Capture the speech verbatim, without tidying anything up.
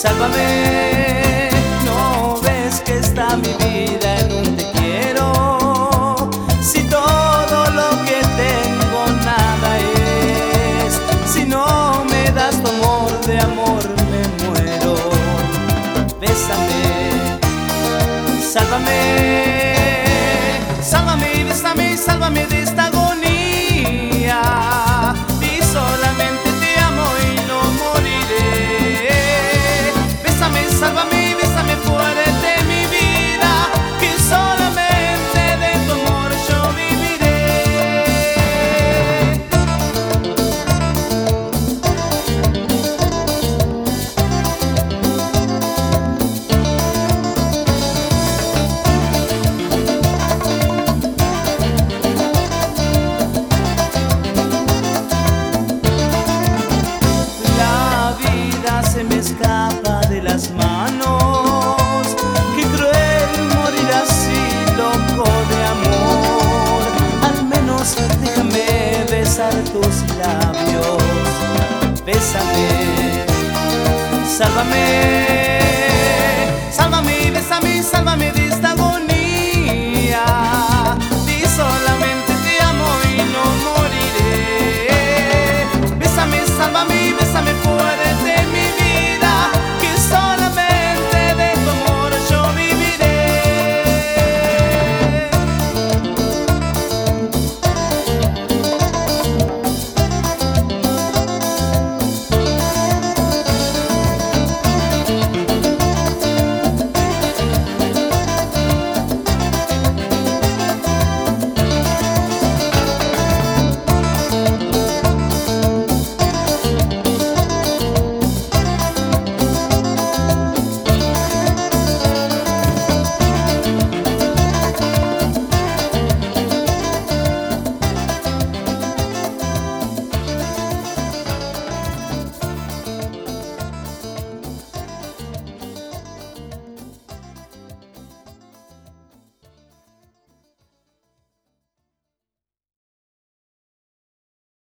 Sálvame, ¿no ves que está mi vida en un te quiero? Si todo lo que tengo nada es, si no me das tu amor, de amor me muero. Bésame, sálvame, sálvame, bésame, sálvame de esta agonía. Y solamente te amo y no moriré. Sálvame, bésame fuerte mi vida, que solamente de tu amor yo viviré. La vida se me escapa de las manos, qué cruel morir así, loco de amor. Al menos déjame besar tus labios, bésame, sálvame, sálvame, bésame, sálvame de esta agonía.